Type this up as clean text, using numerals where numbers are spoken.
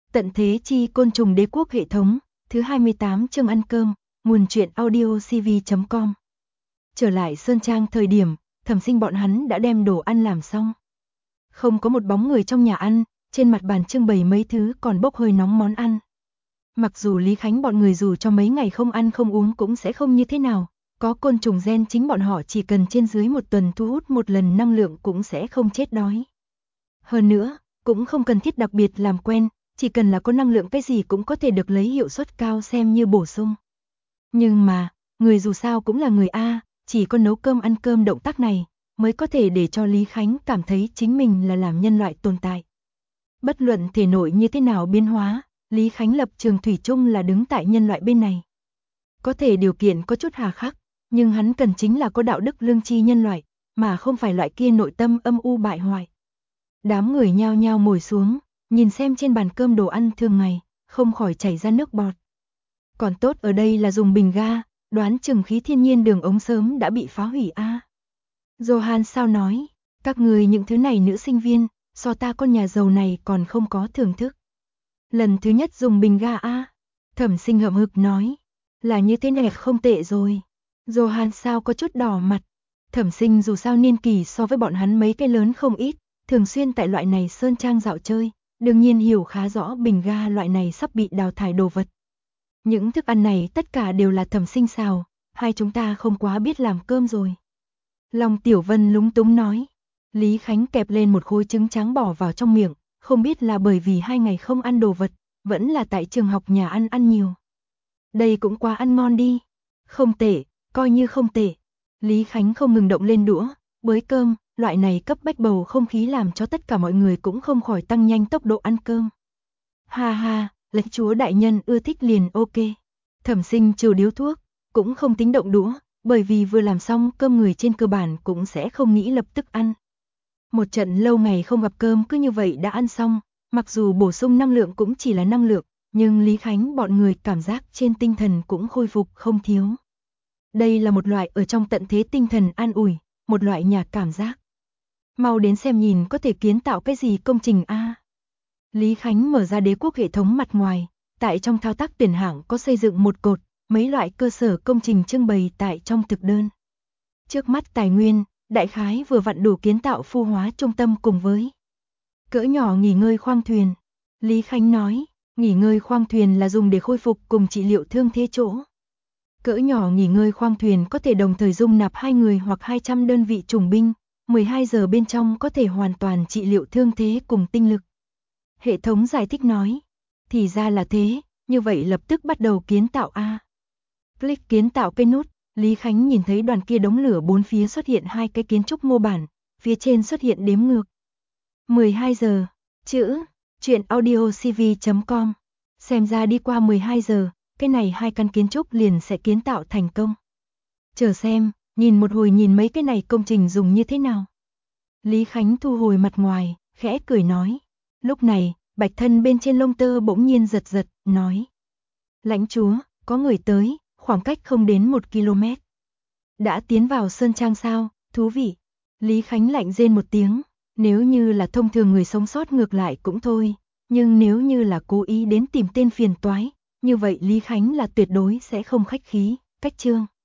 Tận thế chi côn trùng đế quốc hệ thống, thứ 28 chương ăn cơm, nguồn truyện audio cv.com. Trở lại Sơn Trang thời điểm, Thẩm Sinh bọn hắn đã đem đồ ăn làm xong. Không có một bóng người trong nhà ăn, trên mặt bàn trưng bày mấy thứ còn bốc hơi nóng món ăn. Mặc dù Lý Khánh bọn người dù cho mấy ngày không ăn không uống cũng sẽ không như thế nào, có côn trùng gen chính bọn họ chỉ cần trên dưới một tuần thu hút một lần năng lượng cũng sẽ không chết đói. Hơn nữa, cũng không cần thiết đặc biệt làm quen, chỉ cần là có năng lượng cái gì cũng có thể được lấy hiệu suất cao xem như bổ sung. Nhưng mà, người dù sao cũng là người A, chỉ có nấu cơm ăn cơm động tác này, mới có thể để cho Lý Khánh cảm thấy chính mình là làm nhân loại tồn tại. Bất luận thể nội như thế nào biến hóa, Lý Khánh lập trường thủy chung là đứng tại nhân loại bên này. Có thể điều kiện có chút hà khắc, nhưng hắn cần chính là có đạo đức lương tri nhân loại, mà không phải loại kia nội tâm âm u bại hoại. Đám người nhao nhao ngồi xuống, nhìn xem trên bàn cơm đồ ăn thường ngày, không khỏi chảy ra nước bọt. Còn tốt ở đây là dùng bình ga, đoán chừng khí thiên nhiên đường ống sớm đã bị phá hủy a. Johan sao nói, các người những thứ này nữ sinh viên, so ta con nhà giàu này còn không có thưởng thức. Lần thứ nhất dùng bình ga a. Thẩm Sinh hậm hực nói, là như thế này không tệ rồi. Johan sao có chút đỏ mặt. Thẩm Sinh dù sao niên kỷ so với bọn hắn mấy cái lớn không ít, thường xuyên tại loại này Sơn Trang dạo chơi, đương nhiên hiểu khá rõ bình ga loại này sắp bị đào thải đồ vật. Những thức ăn này tất cả đều là Thẩm Sinh xào, hai chúng ta không quá biết làm cơm rồi. Long Tiểu Vân lúng túng nói. Lý Khánh kẹp lên một khối trứng trắng bỏ vào trong miệng, không biết là bởi vì 2 ngày không ăn đồ vật, vẫn là tại trường học nhà ăn nhiều. Đây cũng quá ăn ngon đi. Không tệ, coi như không tệ. Lý Khánh không ngừng động lên đũa, bới cơm, loại này cấp bách bầu không khí làm cho tất cả mọi người cũng không khỏi tăng nhanh tốc độ ăn cơm. Ha ha, lãnh chúa đại nhân ưa thích liền ok. Thẩm Sinh trừ điếu thuốc, cũng không tính động đũa, bởi vì vừa làm xong cơm người trên cơ bản cũng sẽ không nghĩ lập tức ăn. Một trận lâu ngày không gặp cơm cứ như vậy đã ăn xong, mặc dù bổ sung năng lượng cũng chỉ là năng lượng, nhưng Lý Khánh bọn người cảm giác trên tinh thần cũng khôi phục không thiếu. Đây là một loại ở trong tận thế tinh thần an ủi, một loại nhà cảm giác. Mau đến xem nhìn có thể kiến tạo cái gì công trình a. Lý Khánh mở ra đế quốc hệ thống mặt ngoài, tại trong thao tác tuyển hạng có xây dựng một cột, mấy loại cơ sở công trình trưng bày tại trong thực đơn. Trước mắt tài nguyên, đại khái vừa vặn đủ kiến tạo phu hóa trung tâm cùng với cỡ nhỏ nghỉ ngơi khoang thuyền. Lý Khánh nói, nghỉ ngơi khoang thuyền là dùng để khôi phục cùng trị liệu thương thế chỗ. Cỡ nhỏ nghỉ ngơi khoang thuyền có thể đồng thời dung nạp 2 người hoặc 200 đơn vị trùng binh, 12 giờ bên trong có thể hoàn toàn trị liệu thương thế cùng tinh lực. Hệ thống giải thích nói, thì ra là thế, như vậy lập tức bắt đầu kiến tạo a. Click kiến tạo cây nút, Lý Khánh nhìn thấy đoàn kia đống lửa bốn phía xuất hiện 2 cái kiến trúc mô bản, phía trên xuất hiện đếm ngược. 12 giờ, chữ, truyện audio cv.com. Xem ra đi qua 12 giờ, cái này 2 căn kiến trúc liền sẽ kiến tạo thành công. Chờ xem, nhìn một hồi nhìn mấy cái này công trình dùng như thế nào. Lý Khánh thu hồi mặt ngoài, khẽ cười nói. Lúc này, bạch thân bên trên lông tơ bỗng nhiên giật giật, nói. Lãnh chúa, có người tới, khoảng cách không đến 1 km. Đã tiến vào Sơn Trang sao, thú vị. Lý Khánh lạnh rên một tiếng, nếu như là thông thường người sống sót ngược lại cũng thôi, nhưng nếu như là cố ý đến tìm tên phiền toái, như vậy Lý Khánh là tuyệt đối sẽ không khách khí, cách chương.